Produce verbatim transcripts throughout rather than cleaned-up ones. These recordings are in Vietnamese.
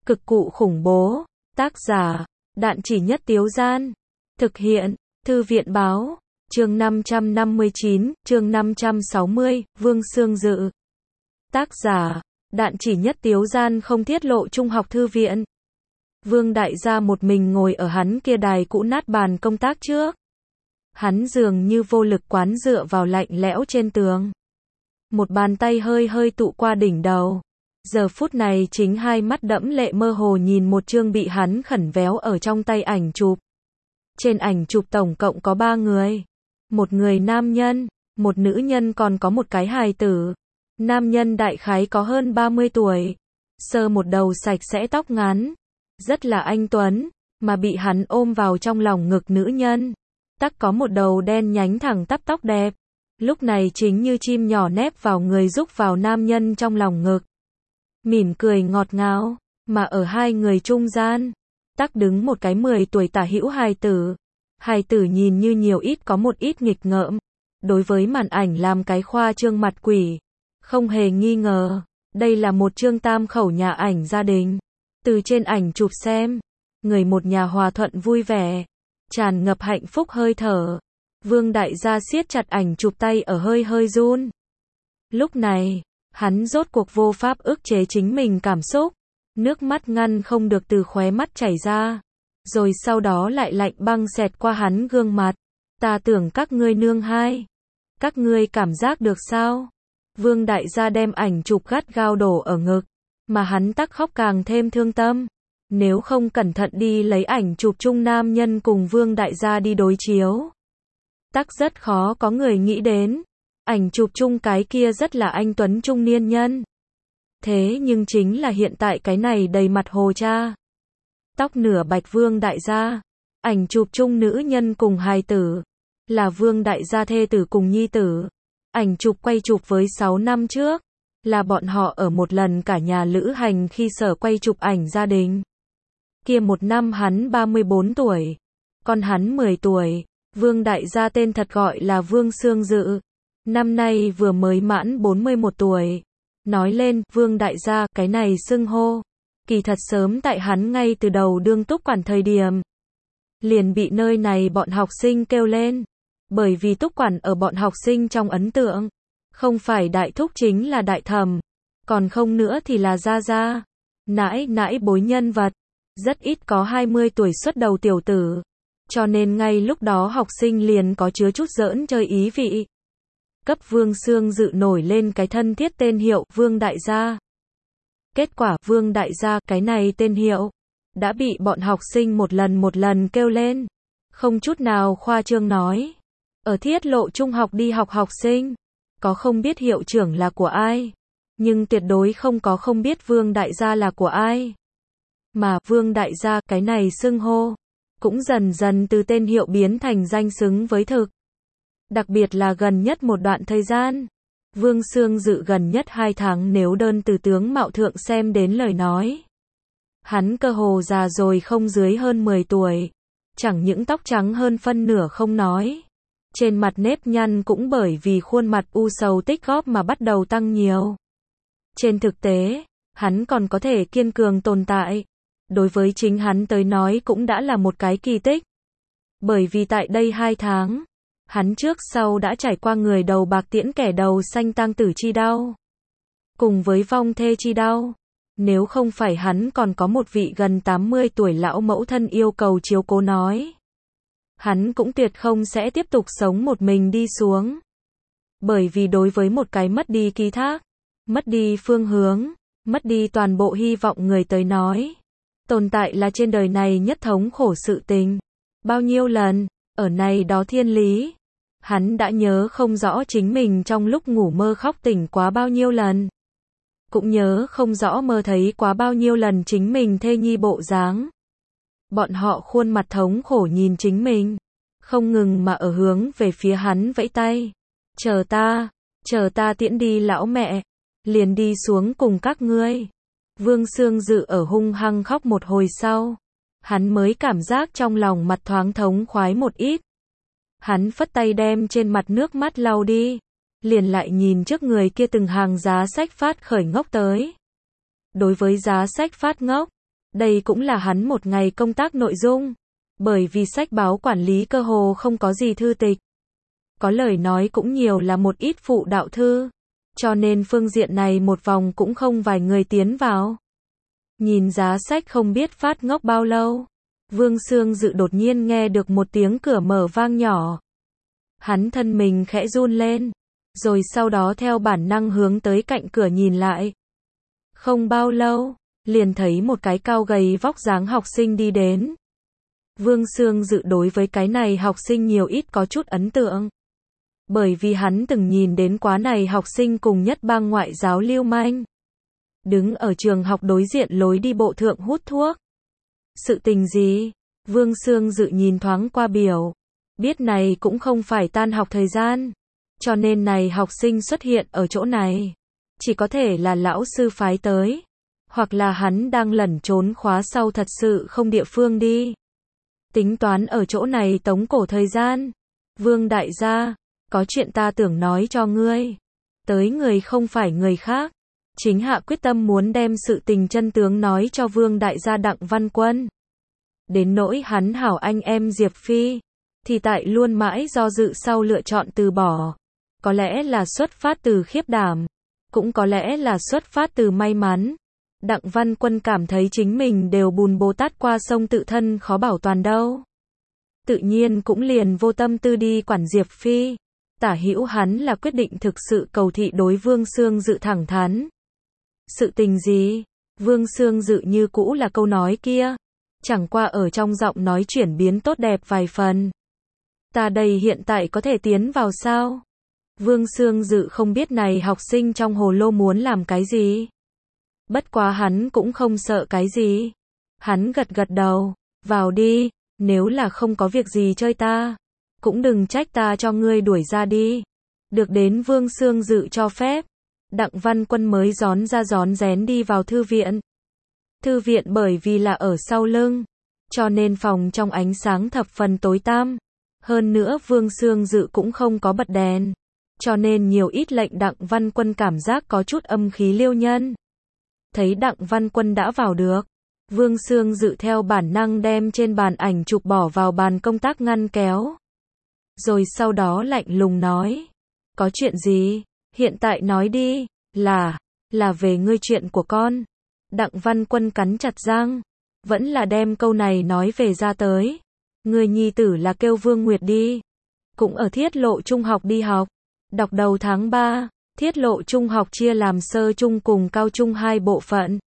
Cực cụ khủng bố. Tác giả, Đạn Chỉ Nhất Tiếu Gian. Thực hiện, Thư viện Báo. Chương năm trăm năm mươi chín, chương năm trăm sáu mươi, Vương Sương Dự. Tác giả, Đạn Chỉ Nhất Tiếu Gian không tiết lộ trung học thư viện. Vương đại gia một mình ngồi ở hắn kia đài cũ nát bàn công tác trước. Hắn dường như vô lực quán dựa vào lạnh lẽo trên tường. Một bàn tay hơi hơi tụ qua đỉnh đầu. Giờ phút này chính hai mắt đẫm lệ mơ hồ nhìn một chương bị hắn khẩn véo ở trong tay ảnh chụp. Trên ảnh chụp tổng cộng có ba người. Một người nam nhân, một nữ nhân còn có một cái hài tử. Nam nhân đại khái có hơn ba mươi tuổi. Sơ một đầu sạch sẽ tóc ngắn. Rất là anh tuấn, mà bị hắn ôm vào trong lòng ngực nữ nhân. Tắc có một đầu đen nhánh thẳng tắp tóc đẹp. Lúc này chính như chim nhỏ nép vào người rúc vào nam nhân trong lòng ngực. Mỉm cười ngọt ngào, mà ở hai người trung gian, tắc đứng một cái mười tuổi tả hữu hài tử. Hài tử nhìn như nhiều ít có một ít nghịch ngợm. Đối với màn ảnh làm cái khoa trương mặt quỷ. Không hề nghi ngờ, đây là một chương tam khẩu nhà ảnh gia đình. Từ trên ảnh chụp xem, người một nhà hòa thuận vui vẻ, tràn ngập hạnh phúc hơi thở. Vương đại gia siết chặt ảnh chụp tay ở hơi hơi run. Lúc này, hắn rốt cuộc vô pháp ức chế chính mình cảm xúc. Nước mắt ngăn không được từ khóe mắt chảy ra. Rồi sau đó lại lạnh băng xẹt qua hắn gương mặt. Ta tưởng các ngươi nương hai. Các ngươi cảm giác được sao? Vương đại gia đem ảnh chụp gắt gao đổ ở ngực. Mà hắn tắc khóc càng thêm thương tâm. Nếu không cẩn thận đi lấy ảnh chụp chung nam nhân cùng vương đại gia đi đối chiếu. Tắc rất khó có người nghĩ đến. Ảnh chụp chung cái kia rất là anh tuấn trung niên nhân. Thế nhưng chính là hiện tại cái này đầy mặt hồ cha. Tóc nửa bạch vương đại gia. Ảnh chụp chung nữ nhân cùng hài tử. Là vương đại gia thê tử cùng nhi tử. Ảnh chụp quay chụp với sáu năm trước. Là bọn họ ở một lần cả nhà lữ hành khi sở quay chụp ảnh gia đình. Kia một năm hắn ba mươi bốn tuổi. Còn hắn mười tuổi. Vương đại gia tên thật gọi là Vương Sương Dự. Năm nay vừa mới mãn bốn mươi mốt tuổi. Nói lên, Vương đại gia, cái này xưng hô. Kỳ thật sớm tại hắn ngay từ đầu đương túc quản thời điểm. Liền bị nơi này bọn học sinh kêu lên. Bởi vì túc quản ở bọn học sinh trong ấn tượng. Không phải đại thúc chính là đại thẩm. Còn không nữa thì là gia gia. Nãi nãi bối nhân vật. Rất ít có hai mươi tuổi xuất đầu tiểu tử. Cho nên ngay lúc đó học sinh liền có chứa chút giỡn chơi ý vị. Cấp Vương Sương Dự nổi lên cái thân thiết tên hiệu Vương đại gia. Kết quả Vương đại gia cái này tên hiệu đã bị bọn học sinh một lần một lần kêu lên. Không chút nào khoa trương nói. Ở thiết lộ trung học đi học học sinh. Có không biết hiệu trưởng là của ai. Nhưng tuyệt đối không có không biết Vương đại gia là của ai. Mà Vương đại gia cái này xưng hô. Cũng dần dần từ tên hiệu biến thành danh xứng với thực. Đặc biệt là gần nhất một đoạn thời gian. Vương Sương Dự gần nhất hai tháng nếu đơn từ tướng mạo thượng xem đến lời nói. Hắn cơ hồ già rồi không dưới hơn mười tuổi. Chẳng những tóc trắng hơn phân nửa không nói. Trên mặt nếp nhăn cũng bởi vì khuôn mặt u sầu tích góp mà bắt đầu tăng nhiều. Trên thực tế, hắn còn có thể kiên cường tồn tại. Đối với chính hắn tới nói cũng đã là một cái kỳ tích. Bởi vì tại đây hai tháng, hắn trước sau đã trải qua người đầu bạc tiễn kẻ đầu xanh tang tử chi đau. Cùng với vong thê chi đau. Nếu không phải hắn còn có một vị gần tám mươi tuổi lão mẫu thân yêu cầu chiếu cố nói. Hắn cũng tuyệt không sẽ tiếp tục sống một mình đi xuống. Bởi vì đối với một cái mất đi ký thác, mất đi phương hướng, mất đi toàn bộ hy vọng người tới nói. Tồn tại là trên đời này nhất thống khổ sự tình. Bao nhiêu lần, ở này đó thiên lý. Hắn đã nhớ không rõ chính mình trong lúc ngủ mơ khóc tỉnh quá bao nhiêu lần. Cũng nhớ không rõ mơ thấy quá bao nhiêu lần chính mình thê nhi bộ dáng. Bọn họ khuôn mặt thống khổ nhìn chính mình. Không ngừng mà ở hướng về phía hắn vẫy tay. Chờ ta, chờ ta tiễn đi lão mẹ. Liền đi xuống cùng các ngươi. Vương Sương Dự ở hung hăng khóc một hồi sau. Hắn mới cảm giác trong lòng mặt thoáng thống khoái một ít. Hắn phất tay đem trên mặt nước mắt lau đi. Liền lại nhìn trước người kia từng hàng giá sách phát khởi ngốc tới. Đối với giá sách phát ngốc, Đây cũng là hắn một ngày công tác nội dung. Bởi vì sách báo quản lý cơ hồ không có gì thư tịch. Có lời nói cũng nhiều là một ít phụ đạo thư. Cho nên phương diện này một vòng cũng không vài người tiến vào. Nhìn giá sách không biết phát ngốc bao lâu. Vương Sương Dự đột nhiên nghe được một tiếng cửa mở vang nhỏ. Hắn thân mình khẽ run lên. Rồi sau đó theo bản năng hướng tới cạnh cửa nhìn lại. Không bao lâu, liền thấy một cái cao gầy vóc dáng học sinh đi đến. Vương Sương Dự đối với cái này học sinh nhiều ít có chút ấn tượng. Bởi vì hắn từng nhìn đến quá này học sinh cùng nhất bang ngoại giáo lưu manh. Đứng ở trường học đối diện lối đi bộ thượng hút thuốc. Sự tình gì? Vương Sương Dự nhìn thoáng qua biểu. Biết này cũng không phải tan học thời gian. Cho nên này học sinh xuất hiện ở chỗ này. Chỉ có thể là lão sư phái tới. Hoặc là hắn đang lẩn trốn khóa sau thật sự không địa phương đi. Tính toán ở chỗ này tống cổ thời gian. Vương đại gia, có chuyện ta tưởng nói cho ngươi. Tới người không phải người khác. Chính hạ quyết tâm muốn đem sự tình chân tướng nói cho Vương đại gia Đặng Văn Quân. Đến nỗi hắn hảo anh em Diệp Phi. Thì tại luôn mãi do dự sau lựa chọn từ bỏ. Có lẽ là xuất phát từ khiếp đảm. Cũng có lẽ là xuất phát từ may mắn. Đặng Văn Quân cảm thấy chính mình đều bùn Bồ Tát qua sông tự thân khó bảo toàn đâu. Tự nhiên cũng liền vô tâm tư đi quản Diệp Phi. Tả hữu hắn là quyết định thực sự cầu thị đối Vương Sương Dự thẳng thắn. Sự tình gì? Vương Sương Dự như cũ là câu nói kia. Chẳng qua ở trong giọng nói chuyển biến tốt đẹp vài phần. Ta đây hiện tại có thể tiến vào sao? Vương Sương Dự không biết này học sinh trong hồ lô muốn làm cái gì. Bất quá hắn cũng không sợ cái gì. Hắn gật gật đầu. Vào đi, nếu là không có việc gì chơi ta. Cũng đừng trách ta cho ngươi đuổi ra đi. Được đến Vương Sương Dự cho phép. Đặng Văn Quân mới gión ra gión rén đi vào thư viện. Thư viện bởi vì là ở sau lưng. Cho nên phòng trong ánh sáng thập phần tối tăm. Hơn nữa Vương Sương Dự cũng không có bật đèn. Cho nên nhiều ít lệnh Đặng Văn Quân cảm giác có chút âm khí liêu nhân. Thấy Đặng Văn Quân đã vào được. Vương Sương Dự theo bản năng đem trên bàn ảnh chụp bỏ vào bàn công tác ngăn kéo. Rồi sau đó lạnh lùng nói. Có chuyện gì? Hiện tại nói đi. Là, là về ngươi chuyện của con. Đặng Văn Quân cắn chặt răng. Vẫn là đem câu này nói về ra tới. Người nhi tử là kêu Vương Nguyệt đi. Cũng ở Thiết Lộ Trung học đi học. Đọc đầu tháng ba, Thiết Lộ Trung học chia làm sơ trung cùng cao trung hai bộ phận.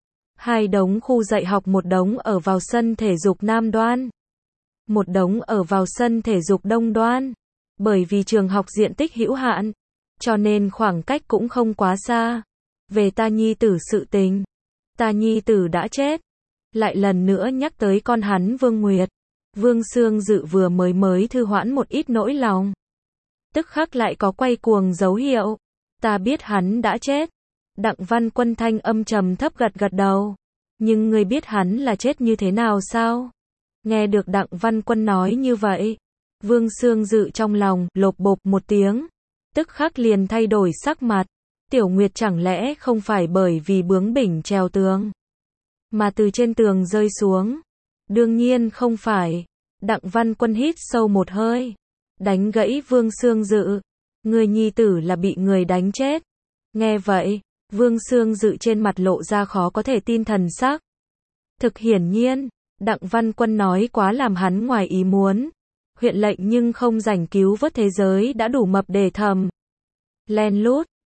Hai đống khu dạy học, một đống ở vào sân thể dục Nam Đoan. Một đống ở vào sân thể dục Đông Đoan. Bởi vì trường học diện tích hữu hạn. Cho nên khoảng cách cũng không quá xa. Về ta nhi tử sự tình. Ta nhi tử đã chết. Lại lần nữa nhắc tới con hắn Vương Nguyệt. Vương Sương Dự vừa mới mới thư hoãn một ít nỗi lòng. Tức khắc lại có quay cuồng dấu hiệu. Ta biết hắn đã chết. Đặng Văn Quân thanh âm trầm thấp gật gật đầu. Nhưng ngươi biết hắn là chết như thế nào sao? Nghe được Đặng Văn Quân nói như vậy. Vương Sương Dự trong lòng lộp bộp một tiếng. Tức khắc liền thay đổi sắc mặt. Tiểu Nguyệt chẳng lẽ không phải bởi vì bướng bỉnh trèo tường. Mà từ trên tường rơi xuống. Đương nhiên không phải. Đặng Văn Quân hít sâu một hơi. Đánh gãy Vương Sương Dự. Người nhi tử là bị người đánh chết. Nghe vậy, Vương Sương Dự trên mặt lộ ra khó có thể tin thần sắc. Thực hiển nhiên, Đặng Văn Quân nói quá làm hắn ngoài ý muốn. Huyện lệnh nhưng không rảnh cứu vớt thế giới đã đủ mập để thầm. Len lút,